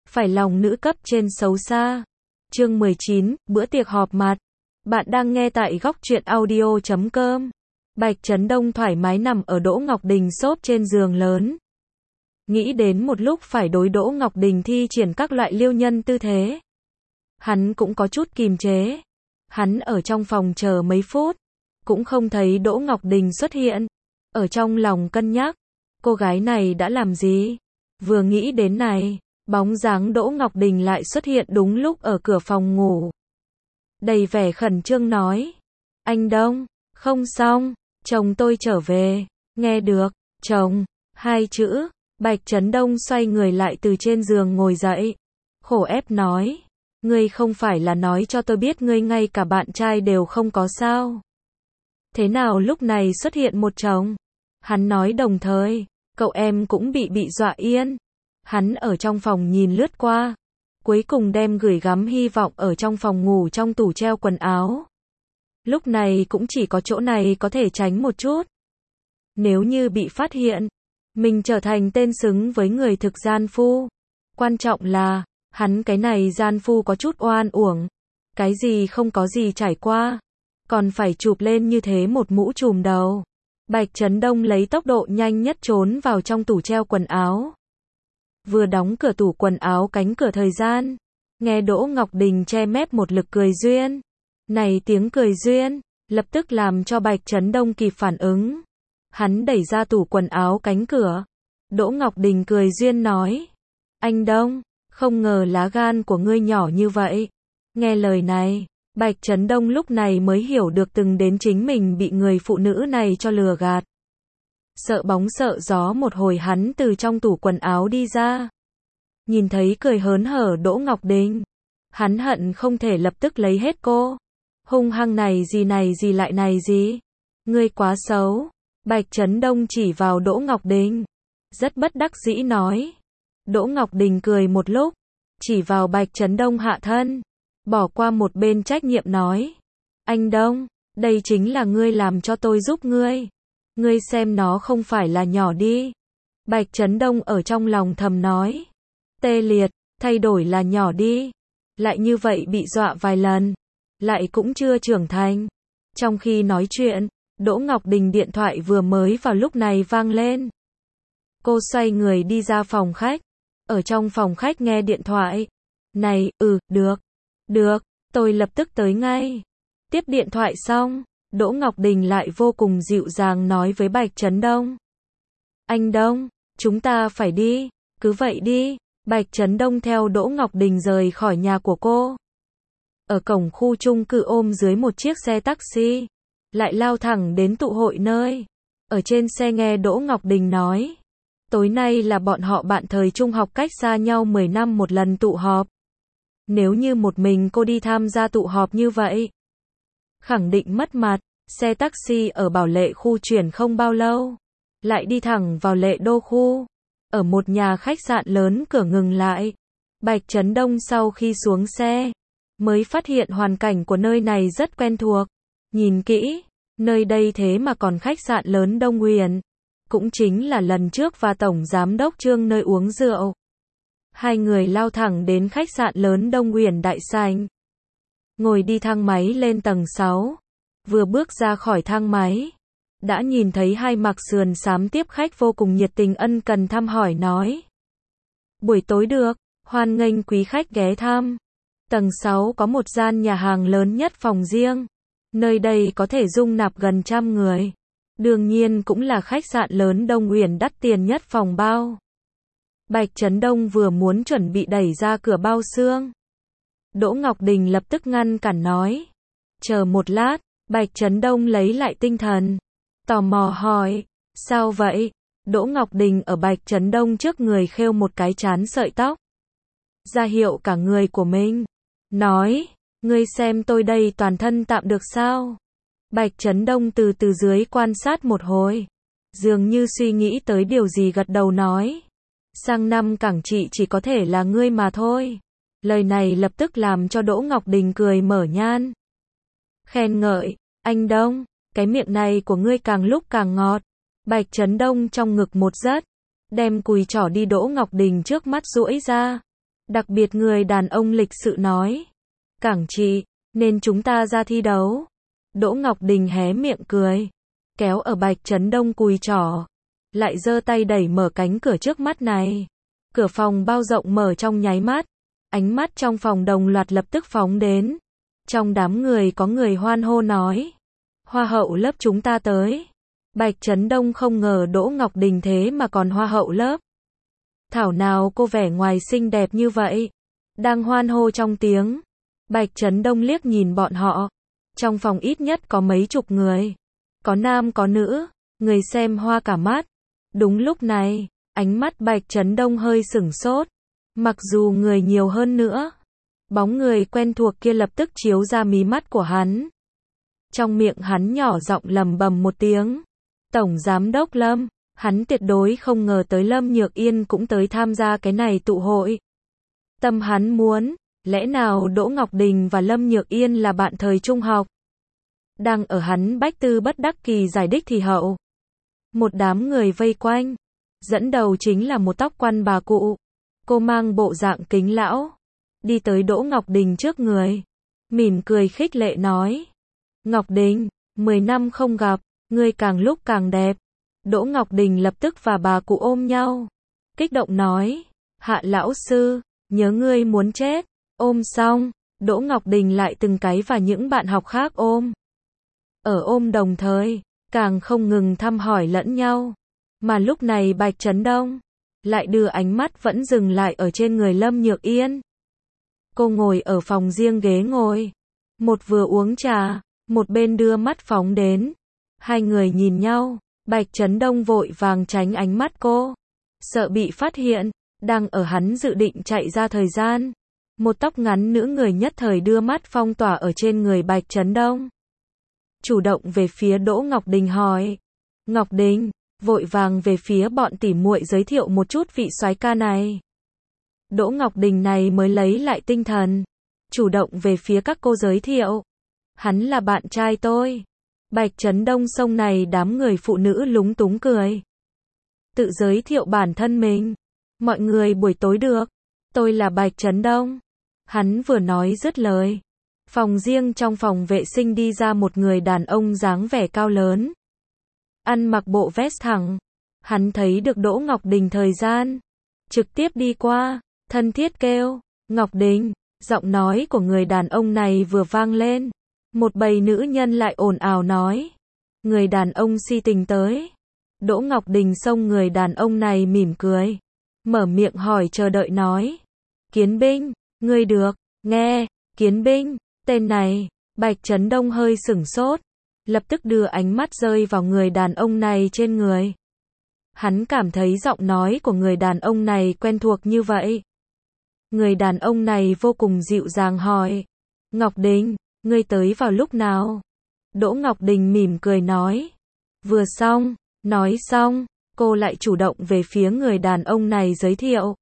phải lòng nữ cấp trên xấu xa. Chương 19, bữa tiệc họp mặt. Bạn đang nghe tại góc truyện audio.com. Bạch Chấn Đông thoải mái nằm ở Đỗ Ngọc Đình xốp trên giường lớn. Nghĩ đến một lúc phải đối Đỗ Ngọc Đình thi triển các loại liêu nhân tư thế. Hắn cũng có chút kìm chế. Hắn ở trong phòng chờ mấy phút, cũng không thấy Đỗ Ngọc Đình xuất hiện. Ở trong lòng cân nhắc, cô gái này đã làm gì? Vừa nghĩ đến này, bóng dáng Đỗ Ngọc Đình lại xuất hiện đúng lúc ở cửa phòng ngủ. Đầy vẻ khẩn trương nói, anh Đông, không xong, chồng tôi trở về. Nghe được, chồng, hai chữ, Bạch Chấn Đông xoay người lại từ trên giường ngồi dậy. Khổ ép nói, ngươi không phải là nói cho tôi biết ngươi ngay cả bạn trai đều không có sao? Thế nào lúc này xuất hiện một chồng? Hắn nói đồng thời, cậu em cũng bị dọa yên. Hắn ở trong phòng nhìn lướt qua, cuối cùng đem gửi gắm hy vọng ở trong phòng ngủ trong tủ treo quần áo. Lúc này cũng chỉ có chỗ này có thể tránh một chút. Nếu như bị phát hiện, mình trở thành tên xứng với người thực gian phu. Quan trọng là, hắn cái này gian phu có chút oan uổng. Cái gì không có gì trải qua, còn phải chụp lên như thế một mũ trùm đầu. Bạch Chấn Đông lấy tốc độ nhanh nhất trốn vào trong tủ treo quần áo. Vừa đóng cửa tủ quần áo cánh cửa thời gian, nghe Đỗ Ngọc Đình che mép một lực cười duyên. Này tiếng cười duyên, lập tức làm cho Bạch Chấn Đông kịp phản ứng. Hắn đẩy ra tủ quần áo cánh cửa. Đỗ Ngọc Đình cười duyên nói, anh Đông, không ngờ lá gan của ngươi nhỏ như vậy. Nghe lời này, Bạch Chấn Đông lúc này mới hiểu được từng đến chính mình bị người phụ nữ này cho lừa gạt. Sợ bóng sợ gió một hồi hắn từ trong tủ quần áo đi ra. Nhìn thấy cười hớn hở Đỗ Ngọc Đình. Hắn hận không thể lập tức lấy hết cô. Hung hăng này gì lại này gì. Ngươi quá xấu. Bạch Chấn Đông chỉ vào Đỗ Ngọc Đình. Rất bất đắc dĩ nói. Đỗ Ngọc Đình cười một lúc. Chỉ vào Bạch Chấn Đông hạ thân. Bỏ qua một bên trách nhiệm nói. Anh Đông, đây chính là ngươi làm cho tôi giúp ngươi. Ngươi xem nó không phải là nhỏ đi. Bạch Chấn Đông ở trong lòng thầm nói. Tê liệt, thay đổi là nhỏ đi. Lại như vậy bị dọa vài lần. Lại cũng chưa trưởng thành. Trong khi nói chuyện, Đỗ Ngọc Đình điện thoại vừa mới vào lúc này vang lên. Cô xoay người đi ra phòng khách. Ở trong phòng khách nghe điện thoại. Này, được, tôi lập tức tới ngay. Tiếp điện thoại xong, Đỗ Ngọc Đình lại vô cùng dịu dàng nói với Bạch Chấn Đông. Anh Đông, chúng ta phải đi, cứ vậy đi. Bạch Chấn Đông theo Đỗ Ngọc Đình rời khỏi nhà của cô. Ở cổng khu chung cư ôm dưới một chiếc xe taxi, lại lao thẳng đến tụ hội nơi. Ở trên xe nghe Đỗ Ngọc Đình nói, tối nay là bọn họ bạn thời trung học cách xa nhau 10 năm một lần tụ họp. Nếu như một mình cô đi tham gia tụ họp như vậy, khẳng định mất mặt. Xe taxi ở Bảo Lệ khu chuyển không bao lâu, lại đi thẳng vào Lệ Đô khu. Ở một nhà khách sạn lớn cửa ngừng lại. Bạch Chấn Đông sau khi xuống xe, mới phát hiện hoàn cảnh của nơi này rất quen thuộc. Nhìn kỹ, nơi đây thế mà còn khách sạn lớn Đông Huyền. Cũng chính là lần trước và Tổng Giám đốc Trương nơi uống rượu. Hai người lao thẳng đến khách sạn lớn Đông Huyền Đại Sảnh. Ngồi đi thang máy lên tầng 6. Vừa bước ra khỏi thang máy, đã nhìn thấy hai mặc sườn xám tiếp khách vô cùng nhiệt tình ân cần thăm hỏi nói. Buổi tối được, hoan nghênh quý khách ghé thăm. Tầng 6 có một gian nhà hàng lớn nhất phòng riêng. Nơi đây có thể dung nạp gần 100 người. Đương nhiên cũng là khách sạn lớn Đông Huyền đắt tiền nhất phòng bao. Bạch Chấn Đông vừa muốn chuẩn bị đẩy ra cửa bao xương. Đỗ Ngọc Đình lập tức ngăn cản nói. Chờ một lát, Bạch Chấn Đông lấy lại tinh thần. Tò mò hỏi, sao vậy? Đỗ Ngọc Đình ở Bạch Chấn Đông trước người khêu một cái chán sợi tóc. Ra hiệu cả người của mình. Nói, ngươi xem tôi đây toàn thân tạm được sao? Bạch Chấn Đông từ dưới quan sát một hồi. Dường như suy nghĩ tới điều gì gật đầu nói. Sang năm cảng trị chỉ có thể là ngươi mà thôi. Lời này lập tức làm cho Đỗ Ngọc Đình cười mở nhan. Khen ngợi, anh Đông, cái miệng này của ngươi càng lúc càng ngọt. Bạch Chấn Đông trong ngực một giấc, đem cùi trỏ đi Đỗ Ngọc Đình trước mắt duỗi ra. Đặc biệt người đàn ông lịch sự nói. Cảng chị, nên chúng ta ra thi đấu. Đỗ Ngọc Đình hé miệng cười. Kéo ở Bạch Trấn Đông cùi chỏ. Lại giơ tay đẩy mở cánh cửa trước mắt này. Cửa phòng bao rộng mở trong nháy mắt. Ánh mắt trong phòng đồng loạt lập tức phóng đến. Trong đám người có người hoan hô nói. Hoa hậu lớp chúng ta tới. Bạch Trấn Đông không ngờ Đỗ Ngọc Đình thế mà còn hoa hậu lớp. Thảo nào cô vẻ ngoài xinh đẹp như vậy. Đang hoan hô trong tiếng. Bạch Trấn Đông liếc nhìn bọn họ. Trong phòng ít nhất có mấy chục người. Có nam có nữ. Người xem hoa cả mắt. Đúng lúc này, ánh mắt Bạch Trấn Đông hơi sửng sốt. Mặc dù người nhiều hơn nữa. Bóng người quen thuộc kia lập tức chiếu ra mí mắt của hắn. Trong miệng hắn nhỏ giọng lầm bầm một tiếng. Tổng Giám đốc Lâm. Hắn tuyệt đối không ngờ tới Lâm Nhược Yên cũng tới tham gia cái này tụ hội. Tâm hắn muốn, lẽ nào Đỗ Ngọc Đình và Lâm Nhược Yên là bạn thời trung học? Đang ở hắn bách tư bất đắc kỳ giải đích thì hậu. Một đám người vây quanh. Dẫn đầu chính là một tóc quăn bà cụ. Cô mang bộ dạng kính lão. Đi tới Đỗ Ngọc Đình trước người. Mỉm cười khích lệ nói. Ngọc Đình, 10 năm không gặp, ngươi càng lúc càng đẹp. Đỗ Ngọc Đình lập tức và bà cụ ôm nhau. Kích động nói. Hạ lão sư, nhớ ngươi muốn chết. Ôm xong, Đỗ Ngọc Đình lại từng cái và những bạn học khác ôm. Ở ôm đồng thời, càng không ngừng thăm hỏi lẫn nhau. Mà lúc này Bạch Trấn Đông lại đưa ánh mắt vẫn dừng lại ở trên người Lâm Nhược Yên. Cô ngồi ở phòng riêng ghế ngồi. Một vừa uống trà, một bên đưa mắt phóng đến. Hai người nhìn nhau, Bạch Trấn Đông vội vàng tránh ánh mắt cô. Sợ bị phát hiện, đang ở hắn dự định chạy ra thời gian. Một tóc ngắn nữ người nhất thời đưa mắt phong tỏa ở trên người Bạch Trấn Đông. Chủ động về phía Đỗ Ngọc Đình hỏi. Ngọc Đình, vội vàng về phía bọn tỉ muội giới thiệu một chút vị soái ca này. Đỗ Ngọc Đình này mới lấy lại tinh thần. Chủ động về phía các cô giới thiệu. Hắn là bạn trai tôi. Bạch Trấn Đông sông này đám người phụ nữ lúng túng cười. Tự giới thiệu bản thân mình. Mọi người buổi tối được. Tôi là Bạch Trấn Đông. Hắn vừa nói dứt lời. Phòng riêng trong phòng vệ sinh đi ra một người đàn ông dáng vẻ cao lớn. Ăn mặc bộ vest thẳng. Hắn thấy được Đỗ Ngọc Đình thời gian. Trực tiếp đi qua, thân thiết kêu. Ngọc Đình, giọng nói của người đàn ông này vừa vang lên. Một bầy nữ nhân lại ồn ào nói. Người đàn ông si tình tới. Đỗ Ngọc Đình xông người đàn ông này mỉm cười. Mở miệng hỏi chờ đợi nói. Kiến Binh, ngươi được, nghe, Kiến Binh, tên này, Bạch Trấn Đông hơi sửng sốt. Lập tức đưa ánh mắt rơi vào người đàn ông này trên người. Hắn cảm thấy giọng nói của người đàn ông này quen thuộc như vậy. Người đàn ông này vô cùng dịu dàng hỏi. Ngọc Đình, ngươi tới vào lúc nào? Đỗ Ngọc Đình mỉm cười nói. Vừa xong, nói xong, cô lại chủ động về phía người đàn ông này giới thiệu.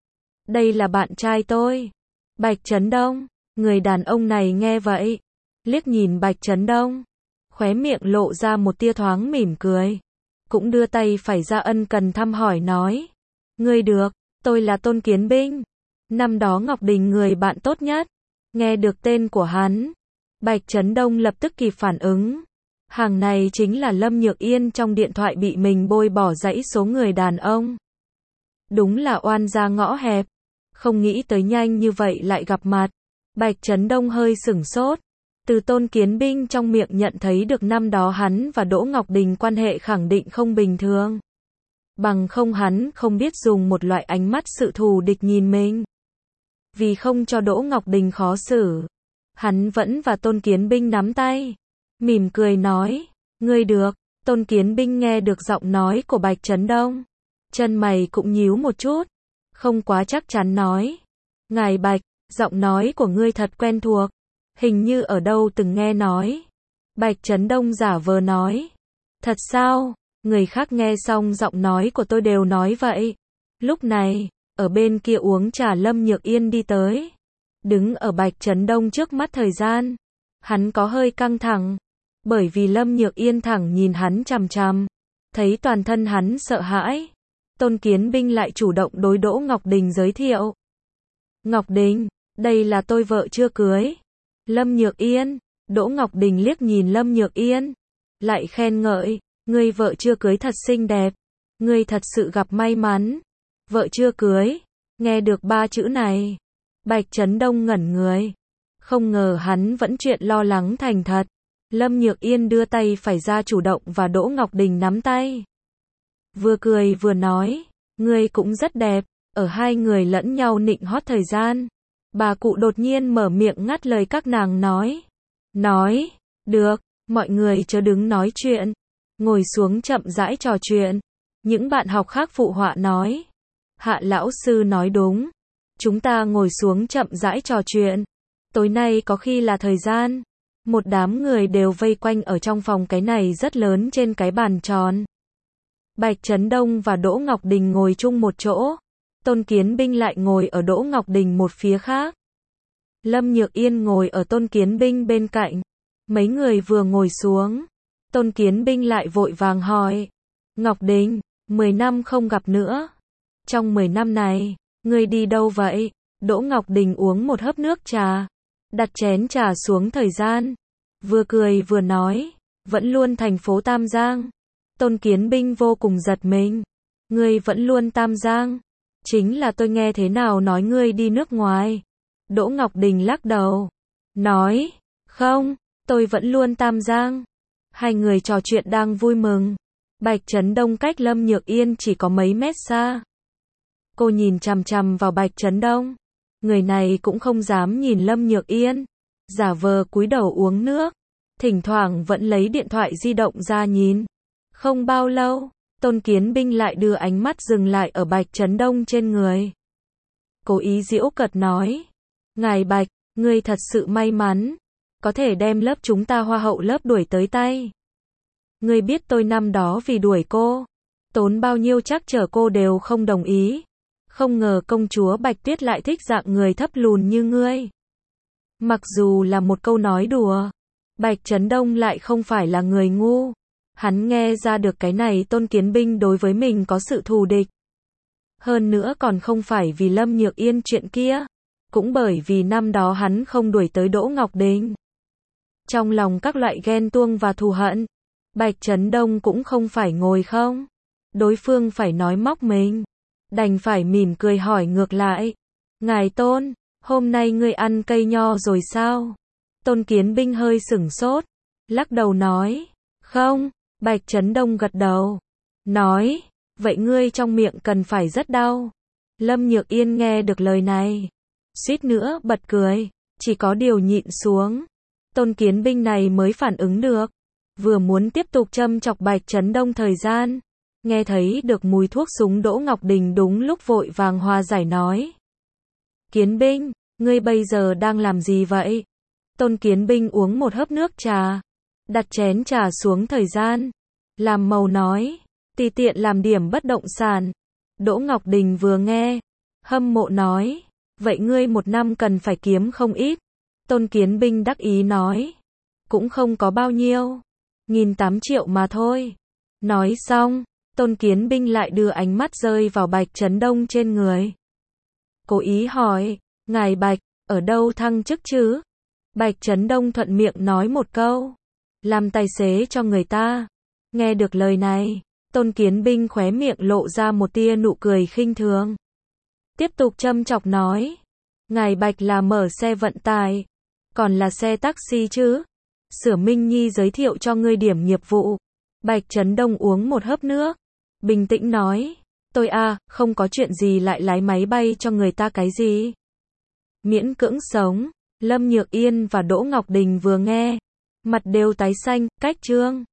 Đây là bạn trai tôi. Bạch Trấn Đông. Người đàn ông này nghe vậy. Liếc nhìn Bạch Trấn Đông. Khóe miệng lộ ra một tia thoáng mỉm cười. Cũng đưa tay phải ra ân cần thăm hỏi nói. Ngươi được, tôi là Tôn Kiến Binh. Năm đó Ngọc Đình người bạn tốt nhất. Nghe được tên của hắn. Bạch Trấn Đông lập tức kịp phản ứng. Hàng này chính là Lâm Nhược Yên trong điện thoại bị mình bôi bỏ dãy số người đàn ông. Đúng là oan gia ngõ hẹp. Không nghĩ tới nhanh như vậy lại gặp mặt. Bạch Trấn Đông hơi sửng sốt. Từ Tôn Kiến Binh trong miệng nhận thấy được năm đó hắn và Đỗ Ngọc Đình quan hệ khẳng định không bình thường. Bằng không hắn không biết dùng một loại ánh mắt sự thù địch nhìn mình. Vì không cho Đỗ Ngọc Đình khó xử. Hắn vẫn và Tôn Kiến Binh nắm tay. Mỉm cười nói. Ngươi được. Tôn Kiến Binh nghe được giọng nói của Bạch Trấn Đông. Chân mày cũng nhíu một chút. Không quá chắc chắn nói. Ngài Bạch, giọng nói của ngươi thật quen thuộc. Hình như ở đâu từng nghe nói. Bạch Trấn Đông giả vờ nói. Thật sao? Người khác nghe xong giọng nói của tôi đều nói vậy. Lúc này, ở bên kia uống trà Lâm Nhược Yên đi tới. Đứng ở Bạch Trấn Đông trước mắt thời gian. Hắn có hơi căng thẳng. Bởi vì Lâm Nhược Yên thẳng nhìn hắn chằm chằm. Thấy toàn thân hắn sợ hãi. Tôn Kiến Binh lại chủ động đối Đỗ Ngọc Đình giới thiệu. Ngọc Đình, đây là tôi vợ chưa cưới. Lâm Nhược Yên, Đỗ Ngọc Đình liếc nhìn Lâm Nhược Yên, lại khen ngợi, ngươi vợ chưa cưới thật xinh đẹp, ngươi thật sự gặp may mắn. Vợ chưa cưới, nghe được 3 chữ này, Bạch Chấn Đông ngẩn người, không ngờ hắn vẫn chuyện lo lắng thành thật. Lâm Nhược Yên đưa tay phải ra chủ động và Đỗ Ngọc Đình nắm tay. Vừa cười vừa nói, ngươi cũng rất đẹp. Ở hai người lẫn nhau nịnh hót thời gian, bà cụ đột nhiên mở miệng ngắt lời các nàng nói, được, mọi người chớ đứng nói chuyện, ngồi xuống chậm rãi trò chuyện. Những bạn học khác phụ họa nói, Hạ lão sư nói đúng, chúng ta ngồi xuống chậm rãi trò chuyện, tối nay có khi là thời gian. Một đám người đều vây quanh ở trong phòng cái này rất lớn trên cái bàn tròn. Bạch Chấn Đông và Đỗ Ngọc Đình ngồi chung một chỗ, Tôn Kiến Binh lại ngồi ở Đỗ Ngọc Đình một phía khác. Lâm Nhược Yên ngồi ở Tôn Kiến Binh bên cạnh. Mấy người vừa ngồi xuống, Tôn Kiến Binh lại vội vàng hỏi, Ngọc Đình, 10 năm không gặp nữa. Trong 10 năm này, ngươi đi đâu vậy? Đỗ Ngọc Đình uống một hớp nước trà, đặt chén trà xuống thời gian, vừa cười vừa nói, vẫn luôn thành phố Tam Giang. Tôn Kiến Binh vô cùng giật mình, ngươi vẫn luôn Tam Giang? Chính là tôi nghe thế nào nói ngươi đi nước ngoài. Đỗ Ngọc Đình lắc đầu, nói, không, tôi vẫn luôn Tam Giang. Hai người trò chuyện đang vui mừng. Bạch Chấn Đông cách Lâm Nhược Yên chỉ có mấy mét xa. Cô nhìn chằm chằm vào Bạch Chấn Đông. Người này cũng không dám nhìn Lâm Nhược Yên, giả vờ cúi đầu uống nước, thỉnh thoảng vẫn lấy điện thoại di động ra nhìn. Không bao lâu, Tôn Kiến Binh lại đưa ánh mắt dừng lại ở Bạch Chấn Đông trên người. Cố ý giễu cợt nói, ngài Bạch, ngươi thật sự may mắn, có thể đem lớp chúng ta hoa hậu lớp đuổi tới tay. Ngươi biết tôi năm đó vì đuổi cô, tốn bao nhiêu trắc trở cô đều không đồng ý. Không ngờ công chúa Bạch Tuyết lại thích dạng người thấp lùn như ngươi. Mặc dù là một câu nói đùa, Bạch Chấn Đông lại không phải là người ngu. Hắn nghe ra được cái này Tôn Kiến Binh đối với mình có sự thù địch. Hơn nữa còn không phải vì Lâm Nhược Yên chuyện kia, cũng bởi vì năm đó hắn không đuổi tới Đỗ Ngọc Đình. Trong lòng các loại ghen tuông và thù hận, Bạch Chấn Đông cũng không phải ngồi không. Đối phương phải nói móc mình, đành phải mỉm cười hỏi ngược lại. Ngài Tôn, hôm nay ngươi ăn cây nho rồi sao? Tôn Kiến Binh hơi sửng sốt, lắc đầu nói, không. Bạch Chấn Đông gật đầu, nói, vậy ngươi trong miệng cần phải rất đau. Lâm Nhược Yên nghe được lời này, suýt nữa bật cười, chỉ có điều nhịn xuống. Tôn Kiến Binh này mới phản ứng được, vừa muốn tiếp tục châm chọc Bạch Chấn Đông thời gian, nghe thấy được mùi thuốc súng Đỗ Ngọc Đình đúng lúc vội vàng hòa giải nói. Kiến Binh, ngươi bây giờ đang làm gì vậy? Tôn Kiến Binh uống một hớp nước trà, đặt chén trà xuống thời gian, làm màu nói, tùy tiện làm điểm bất động sản. Đỗ Ngọc Đình vừa nghe, hâm mộ nói, vậy ngươi một năm cần phải kiếm không ít. Tôn Kiến Binh đắc ý nói, cũng không có bao nhiêu, 1.800 triệu mà thôi. Nói xong, Tôn Kiến Binh lại đưa ánh mắt rơi vào Bạch Chấn Đông trên người. Cố ý hỏi, ngài Bạch, ở đâu thăng chức chứ? Bạch Chấn Đông thuận miệng nói một câu, làm tài xế cho người ta. Nghe được lời này, Tôn Kiến Binh khóe miệng lộ ra một tia nụ cười khinh thường. Tiếp tục châm chọc nói, ngài Bạch là mở xe vận tải, còn là xe taxi chứ? Sửa Minh Nhi giới thiệu cho ngươi điểm nghiệp vụ. Bạch Chấn Đông uống một hớp nước, bình tĩnh nói, tôi không có chuyện gì lại lái máy bay cho người ta cái gì. Miễn cưỡng sống. Lâm Nhược Yên và Đỗ Ngọc Đình vừa nghe, mặt đều tái xanh, cách trương.